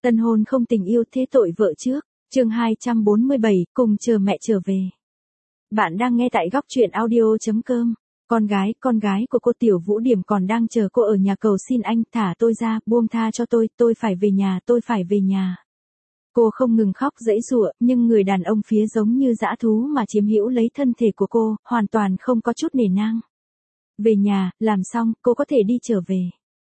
Tân hôn không tình yêu thế tội vợ trước. Chương 247, cùng chờ mẹ trở về. Bạn đang nghe tại góc truyện audio.com. Con gái của cô Tiểu Vũ Điểm còn đang chờ cô ở nhà cầu xin anh thả tôi ra, buông tha cho tôi phải về nhà, tôi phải về nhà. Cô không ngừng khóc giãy giụa, nhưng người đàn ông phía giống như dã thú mà chiếm hữu lấy thân thể của cô, hoàn toàn không có chút nể nang. Về nhà, làm xong, cô có thể đi trở về.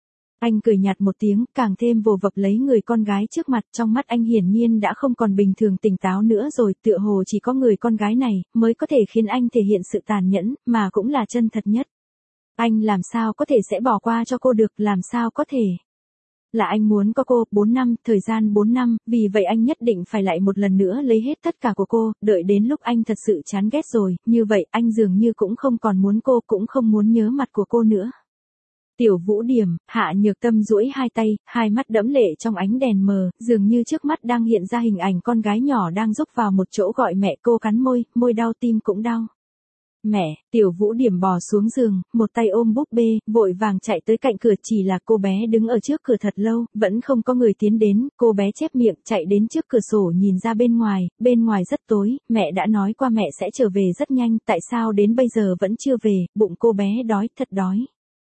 Anh cười nhạt một tiếng, càng thêm vồ vập lấy người con gái trước mặt, trong mắt anh hiển nhiên đã không còn bình thường tỉnh táo nữa rồi, tựa hồ chỉ có người con gái này, mới có thể khiến anh thể hiện sự tàn nhẫn, mà cũng là chân thật nhất. Anh làm sao có thể sẽ bỏ qua cho cô được, làm sao có thể. Là anh muốn có cô, 4 năm, thời gian 4 năm, vì vậy anh nhất định phải lại một lần nữa lấy hết tất cả của cô, đợi đến lúc anh thật sự chán ghét rồi, như vậy anh dường như cũng không còn muốn cô, cũng không muốn nhớ mặt của cô nữa. Tiểu Vũ Điểm, Hạ Nhược Tâm duỗi hai tay, hai mắt đẫm lệ trong ánh đèn mờ, dường như trước mắt đang hiện ra hình ảnh con gái nhỏ đang rúc vào một chỗ gọi mẹ, cô cắn môi, môi đau tim cũng đau. Mẹ, Tiểu Vũ Điểm bò xuống giường, một tay ôm búp bê, vội vàng chạy tới cạnh cửa, chỉ là cô bé đứng ở trước cửa thật lâu, vẫn không có người tiến đến, cô bé chép miệng, chạy đến trước cửa sổ nhìn ra bên ngoài rất tối, mẹ đã nói qua mẹ sẽ trở về rất nhanh, tại sao đến bây giờ vẫn chưa về, bụng cô bé đói, thật đói.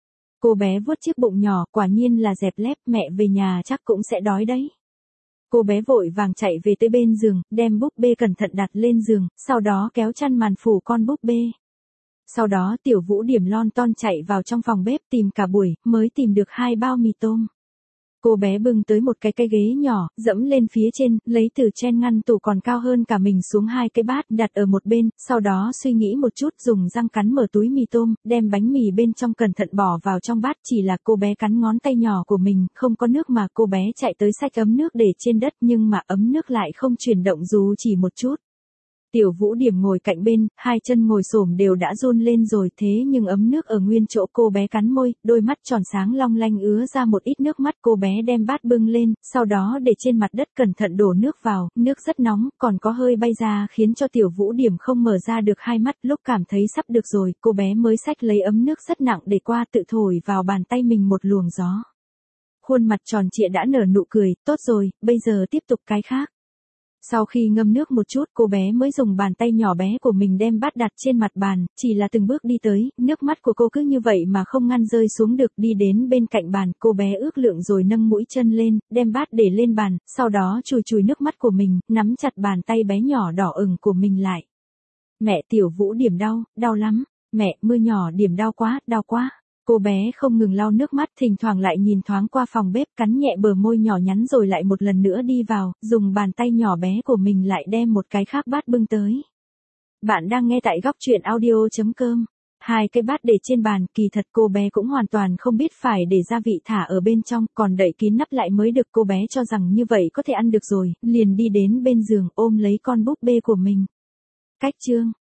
Cô bé vuốt chiếc bụng nhỏ, quả nhiên là dẹp lép, mẹ về nhà chắc cũng sẽ đói đấy. Cô bé vội vàng chạy về tới bên giường, đem búp bê cẩn thận đặt lên giường, sau đó kéo chăn màn phủ con búp bê. Sau đó Tiểu Vũ Điểm lon ton chạy vào trong phòng bếp tìm cả buổi, mới tìm được 2 bao mì tôm. Cô bé bưng tới một cái ghế nhỏ, dẫm lên phía trên, lấy từ trên ngăn tủ còn cao hơn cả mình xuống 2 cái bát đặt ở một bên, sau đó suy nghĩ một chút dùng răng cắn mở túi mì tôm, đem bánh mì bên trong cẩn thận bỏ vào trong bát, chỉ là cô bé cắn ngón tay nhỏ của mình, không có nước mà cô bé chạy tới xách ấm nước để trên đất nhưng mà ấm nước lại không chuyển động dù chỉ một chút. Tiểu Vũ Điểm ngồi cạnh bên, hai chân ngồi xổm đều đã run lên rồi, thế nhưng ấm nước ở nguyên chỗ, cô bé cắn môi, đôi mắt tròn sáng long lanh ứa ra một ít nước mắt, cô bé đem bát bưng lên, sau đó để trên mặt đất cẩn thận đổ nước vào, nước rất nóng, còn có hơi bay ra khiến cho Tiểu Vũ Điểm không mở ra được hai mắt, lúc cảm thấy sắp được rồi, cô bé mới xách lấy ấm nước rất nặng để qua tự thổi vào bàn tay mình một luồng gió. Khuôn mặt tròn trịa đã nở nụ cười, tốt rồi, bây giờ tiếp tục cái khác. Sau khi ngâm nước một chút, cô bé mới dùng bàn tay nhỏ bé của mình đem bát đặt trên mặt bàn, chỉ là từng bước đi tới, nước mắt của cô cứ như vậy mà không ngăn rơi xuống được, đi đến bên cạnh bàn, cô bé ước lượng rồi nâng mũi chân lên, đem bát để lên bàn, sau đó chùi chùi nước mắt của mình, nắm chặt bàn tay bé nhỏ đỏ ửng của mình lại. Mẹ, Tiểu Vũ Điểm đau, đau lắm, mẹ, mưa nhỏ Điểm đau quá, đau quá. Cô bé không ngừng lau nước mắt, thỉnh thoảng lại nhìn thoáng qua phòng bếp, cắn nhẹ bờ môi nhỏ nhắn rồi lại một lần nữa đi vào, dùng bàn tay nhỏ bé của mình lại đem một cái khác bát bưng tới. Bạn đang nghe tại góc truyện audio.com. 2 cái bát để trên bàn, kỳ thật cô bé cũng hoàn toàn không biết phải để gia vị thả ở bên trong, còn đậy kín nắp lại mới được, cô bé cho rằng như vậy có thể ăn được rồi, liền đi đến bên giường ôm lấy con búp bê của mình. Cách chương